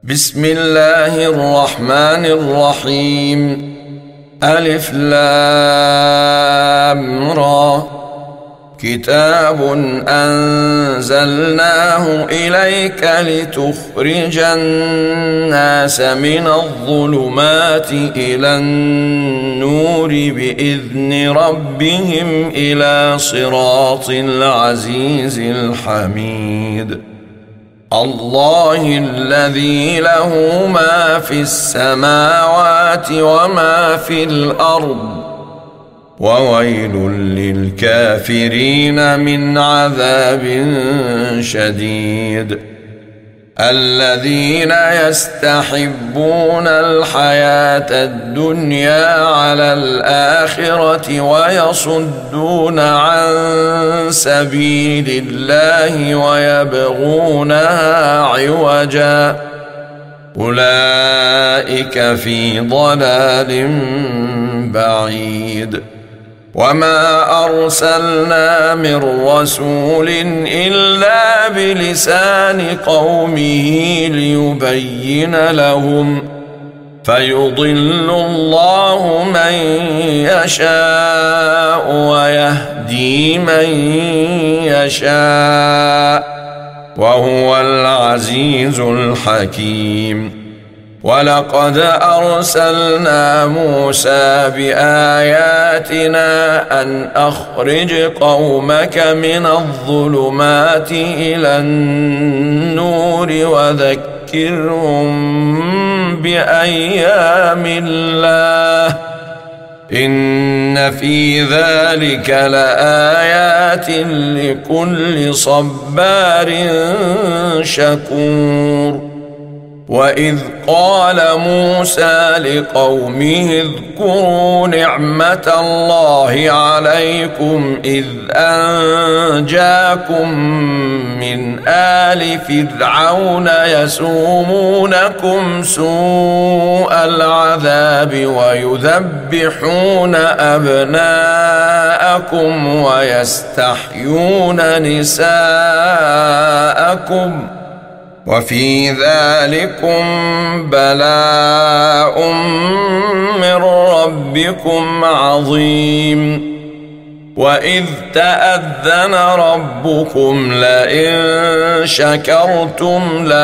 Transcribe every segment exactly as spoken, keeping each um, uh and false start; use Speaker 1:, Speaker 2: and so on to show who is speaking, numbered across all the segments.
Speaker 1: بسم الله الرحمن الرحيم. ألف لام را. كتاب أنزلناه إليك لتخرج الناس من الظلمات إلى النور بإذن ربهم إلى صراط العزيز الحميد. الله الذي له ما في السماوات وما في الأرض، وويل للكافرين من عذاب شديد. الذين يستحبون الحياة الدنيا على الآخرة ويصدون عن سبيل الله ويبغونها عوجا، أولئك في ضلال بعيد. وما أرسلنا من رسول إلا بلسان قومه ليبين لهم، فيضل الله من يشاء ويهدي من يشاء، وهو العزيز الحكيم. ولقد أرسلنا موسى بآياتنا أن أخرج قومك من الظلمات إلى النور وذكرهم بأيام الله، إن في ذلك لآيات لكل صبار شكور. وإذ قال موسى لقومه اذكروا نعمة الله عليكم إذ أنجاكم من آل فرعون يسومونكم سوء العذاب ويذبحون أبناءكم ويستحيون نساءكم، وفي ذلكم بلاء من ربكم عظيم. وإذ تأذن ربكم لئن شكرتم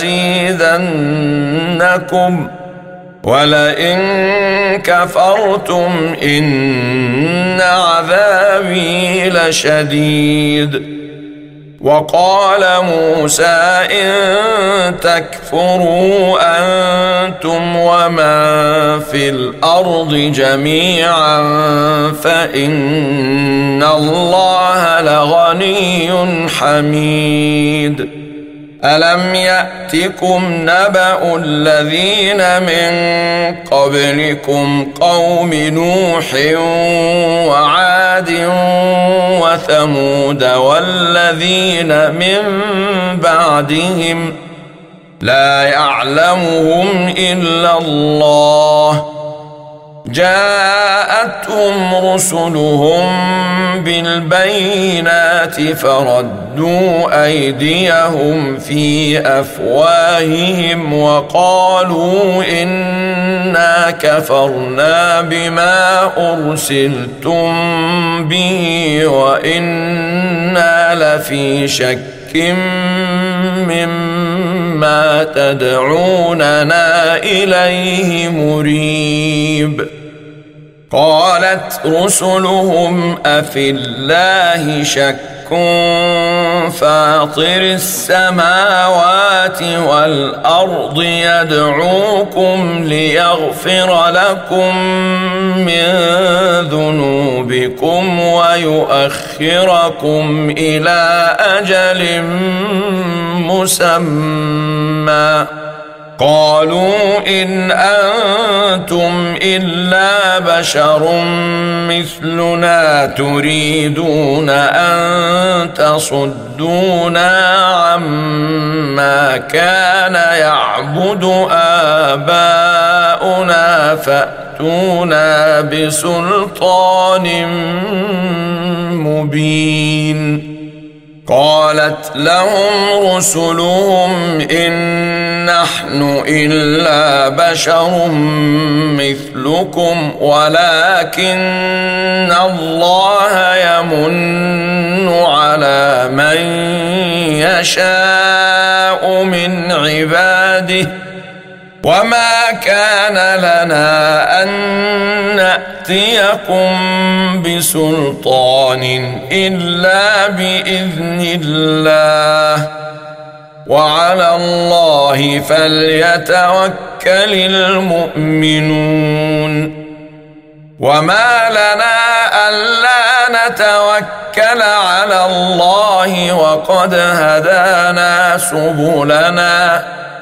Speaker 1: لأزيدنكم ولئن كفرتم إن عذابي لشديد. وقال موسى إن تكفروا أنتم ومن في الأرض جميعا فإن الله لغني حميد. ألم يأتكم نبأ الذين من قبلكم قوم نوح وعاد وثمود والذين من بعدهم لا يعلمهم إلا الله، جاءتهم رسلهم بالبينات فردوا أيديهم في أفواههم وقالوا إنا كفرنا بما أرسلتم به وإنا لفي شك مما تدعوننا إليه مريب. قالت رسلهم أفي الله شك فاطر السماوات والأرض يدعوكم ليغفر لكم من ذنوبكم ويؤخركم إلى أجل مسمى. قالوا إن أنتم إلا بشر مثلنا تريدون أن تصدونا عما كان يعبد آباؤنا فأتونا بسلطان مبين. قالت لهم رسلهم إن نحن إلا بشر مثلكم ولكن الله يمن على من يشاء من عباده وما كان لنا أن نأتيكم بسلطان إلا بإذن الله وعلى الله فليتوكل المؤمنون وما لنا ألا نتوكل على الله وقد هدانا سبلنا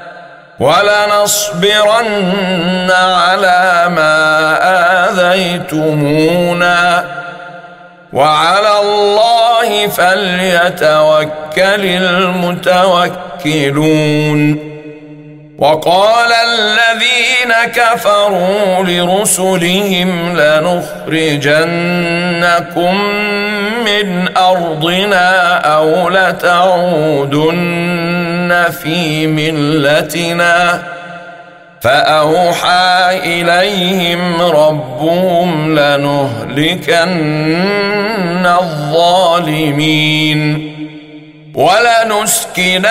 Speaker 1: ولنصبرن على ما آذيتمونا وعلى الله فليتوكل المتوكلون وقال الذين كفروا لرسلهم لنخرجنكم من أرضنا أو لتعودن في ملتنا فأوحى إليهم ربهم لنهلكن الظالمين ولنسكننكم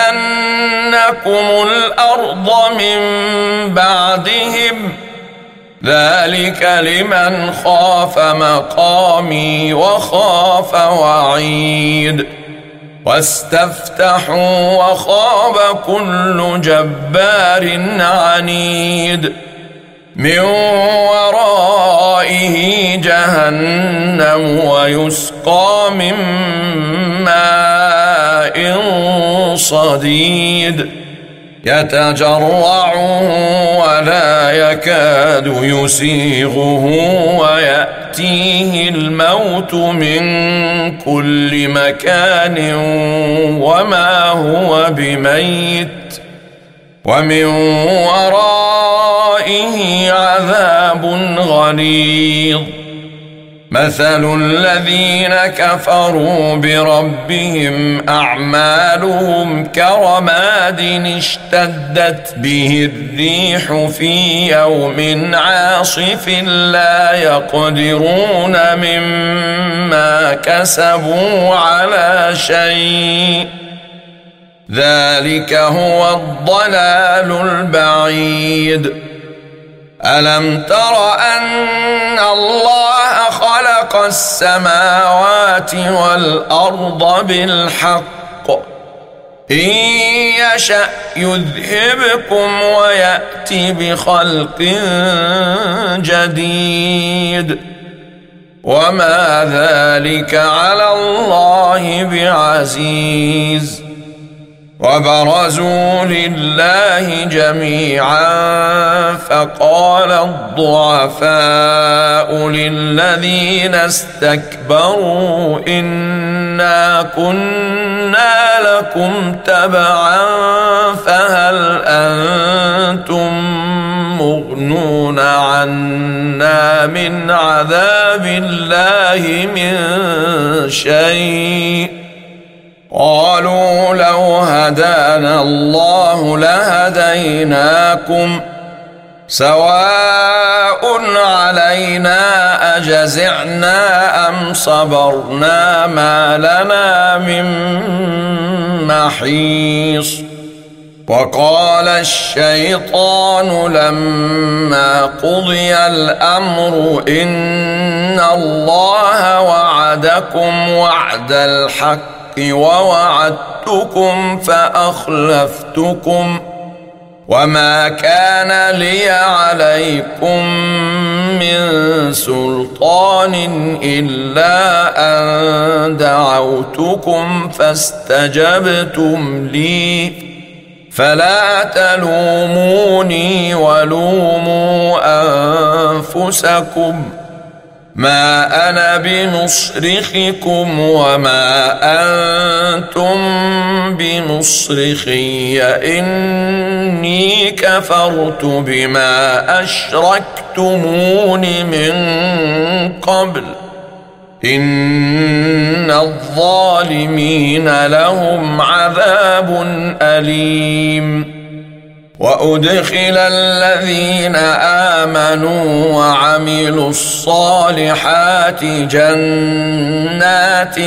Speaker 1: الأرض من بعدهم ذلك لمن خاف مقامي وخاف وعيد واستفتحوا وخاب كل جبار عنيد من ورائه جهنم ويسقى من ماء صديد يتجرعه ولا يكاد يسيغه ويأتيه الموت من كل مكان وما هو بميت ومن ورائه عذاب غليظ مثل الذين كفروا بربهم أعمالهم كرماد اشتدت به الريح في يوم عاصف لا يقدرون مما كسبوا على شيء ذلك هو الضلال البعيد ألم تر أن الله خلق السماوات والأرض بالحق إن يشأ يذهبكم ويأتي بخلق جديد وما ذلك على الله بعزيز وبرزوا لله جميعا فقال الضعفاء للذين استكبروا إنا كنا لكم تبعا فهل أنتم مغنون عنا من عذاب الله من شيء قالوا لو هدانا الله لهديناكم سواء علينا أجزعنا أم صبرنا ما لنا من محيص وقال الشيطان لما قضي الأمر إن الله وعدكم وعد الحق ووعدتكم فأخلفتكم وما كان لي عليكم من سلطان إلا أن دعوتكم فاستجبتم لي فلا تلوموني ولوموا أنفسكم ما أنا بمصرخكم وما أنتم بمصرخي إني كفرت بما أشركتمون من قبل إن الظالمين لهم عذاب أليم وأدخل الذين آمنوا وعملوا الصالحات جنات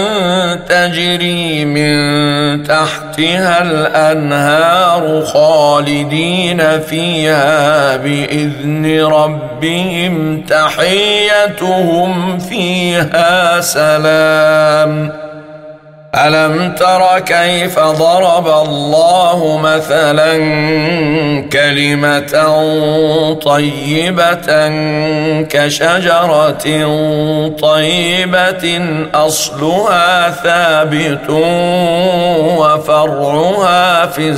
Speaker 1: تجري من تحتها الأنهار خالدين فيها بإذن ربهم تحيتهم فيها سلام. ألم تر كيف ضرب الله مثلا كلمة طيبة كشجرة طيبة أصلها ثابت وفرعها في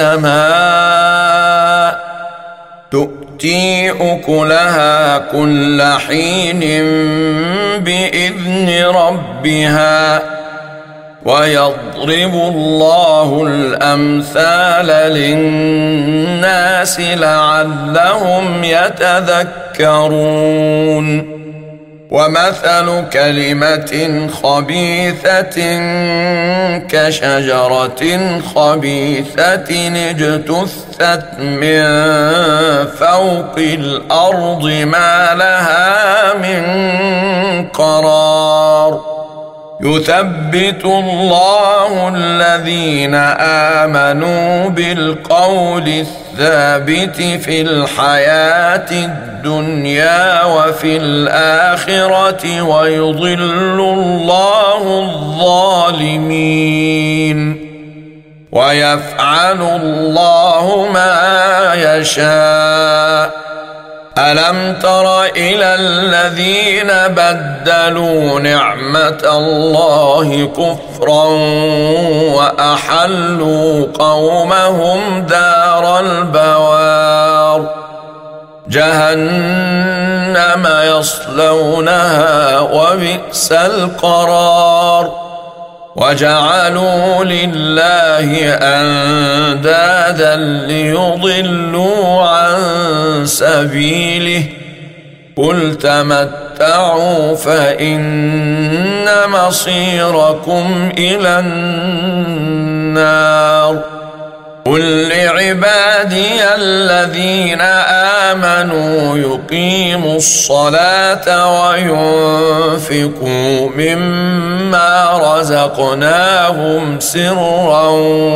Speaker 1: السماء تؤتي أكلها كل حين بإذن ربها ويضرب الله الأمثال للناس لعلهم يتذكرون. ومثل كلمة خبيثة كشجرة خبيثة اجتثت من فوق الأرض ما لها من قرار. يثبت الله الذين آمنوا بالقول الثابت في الحياة الدنيا وفي الآخرة ويضل الله الظالمين ويفعل الله ما يشاء. ألم تر إلى الذين بدلوا نعمة الله كفرا وأحلوا قومهم دار البوار جهنم يصلونها وبئس القرار. وجعلوا لله أندادا ليضلوا عن سبيله قل تمتعوا فإن مصيركم إلى النار. قل لعبادي الذين آمنوا يقيموا الصلاة وينفقوا مما رزقناهم سرا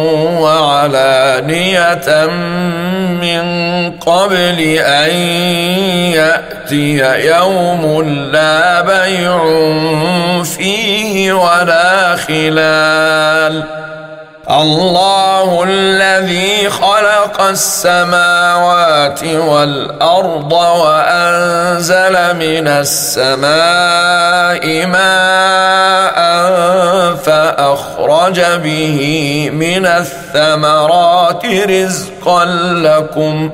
Speaker 1: وعلانية من قبل أن يأتي يوم لا بيع فيه ولا خلال. الله الذي خلق السماوات والأرض وأنزل من السماء ماء فأخرج به من الثمرات رزقا لكم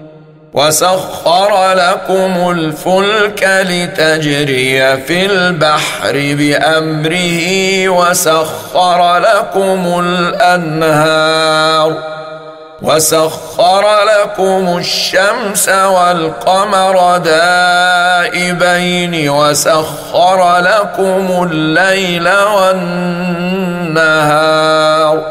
Speaker 1: وسخر لكم الفلك لتجري في البحر بأمره وسخر لكم الأنهار وسخر لكم الشمس والقمر دائبين وسخر لكم الليل والنهار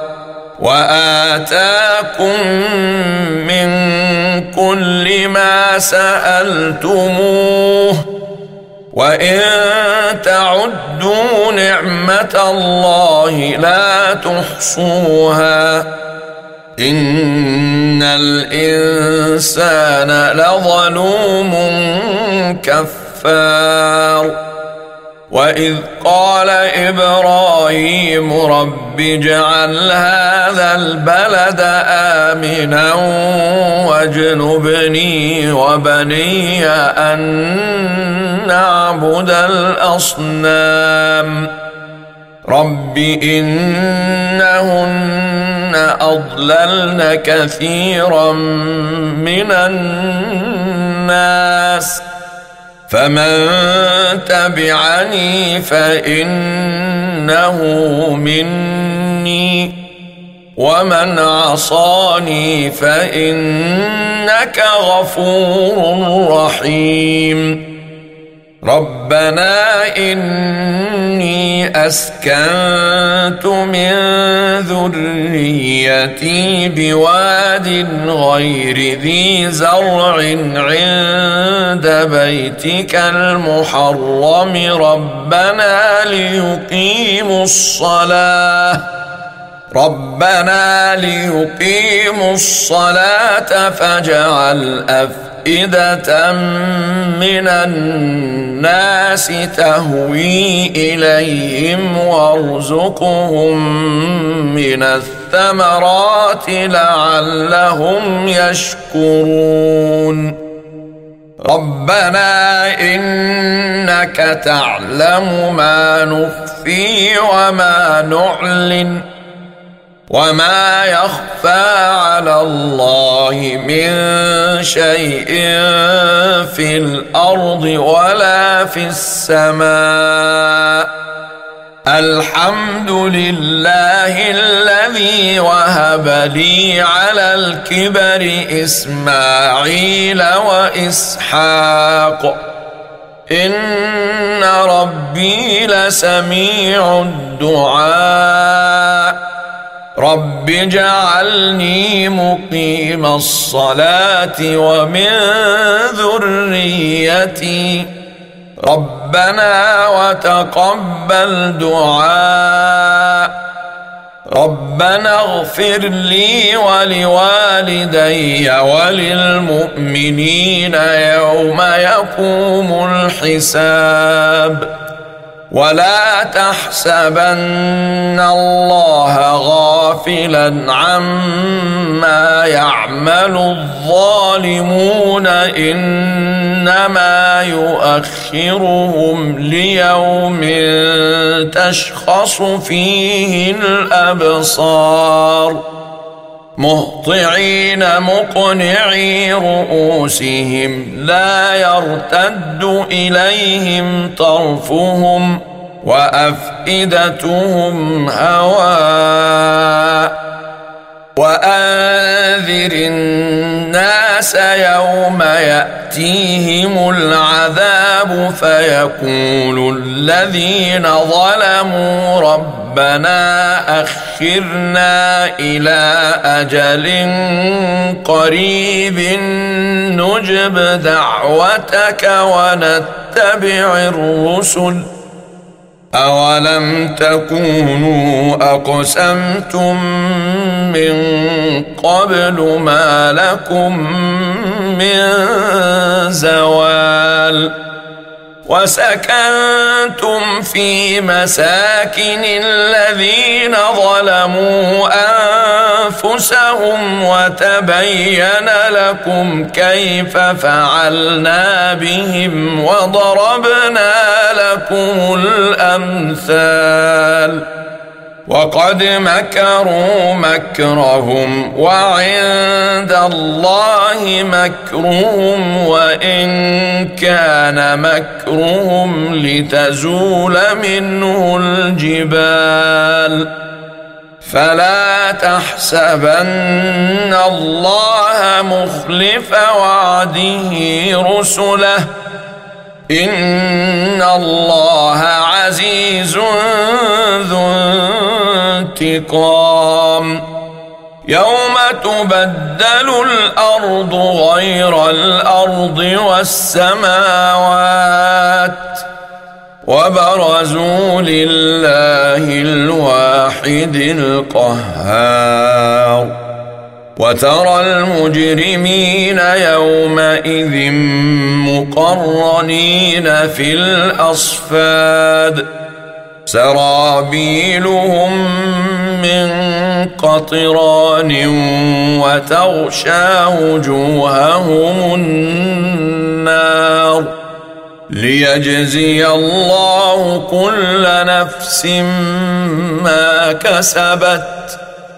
Speaker 1: وآتاكم من كل ما سألتموه وإن تعدوا نعمة الله لا تحصوها إن الإنسان لظلوم كفار. وإذ قال إبراهيم رب اجعل هذا البلد آمنا واجنبني وبني أن نعبد الأصنام رب إنهن أضللن كثيرا من الناس فمن تبعني فإنه مني ومن عصاني فإنك غفور رحيم. ربنا إني أسكنت من ذريتي بواد غير ذي زرع عند بيتك المحرم ربنا ليقيموا الصلاة ربنا ليقيموا الصلاة فاجعل أفئدة من الناس تهوي إليهم وارزقهم من الثمرات لعلهم يشكرون ربنا إنك تعلم ما نخفي وما نعلن وما يخفى على الله من شيء في الأرض ولا في السماء الحمد لله الذي وهب لي على الكبر إسماعيل وإسحاق إن ربي لسميع الدعاء رب اجعلني مقيم الصلاة ومن ذريتي ربنا وتقبل دعاء ربنا اغفر لي ولوالدي وللمؤمنين يوم يقوم الحساب ولا تحسبن الله غافلا عما يعمل الظالمون إنما يؤخرهم ليوم تشخص فيه الأبصار مهطعين مقنعي رؤوسهم لا يرتد إليهم طرفهم وأفئدتهم هواء وأنذر الناس يوم يأتيهم العذاب فيقول الذين ظلموا ربنا أخرنا إلى أجل قريب نجب دعوتك ونتبع الرسل أولم تكونوا أقسمتم من قبل ما لكم من زوال وسكنتم في مساكن الذين ظلموا أنفسهم وتبين لكم كيف فعلنا بهم وضربنا لكم الأمثال وقد مكروا مكرهم وعند الله مكرهم وإن كان مكرهم لتزول منه الجبال فلا تحسبن الله مخلف وعده رسله إن الله عزيز ذو انتقام يوم تبدل الأرض غير الأرض والسماوات وبرزوا لله الواحد القهار وترى المجرمين يومئذ مقرنين في الأصفاد سرابيلهم من قطران وتغشى وجوههم النار ليجزي الله كل نفس ما كسبت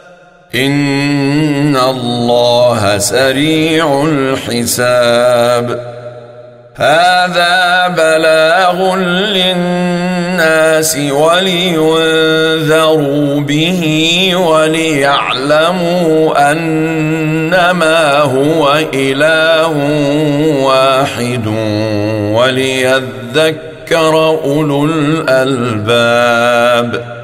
Speaker 1: إن الله سريع الحساب هذا بلاغ للناس ولينذروا به وليعلموا أنما هو إله واحد وليذكروا ليذكر أولو الألباب.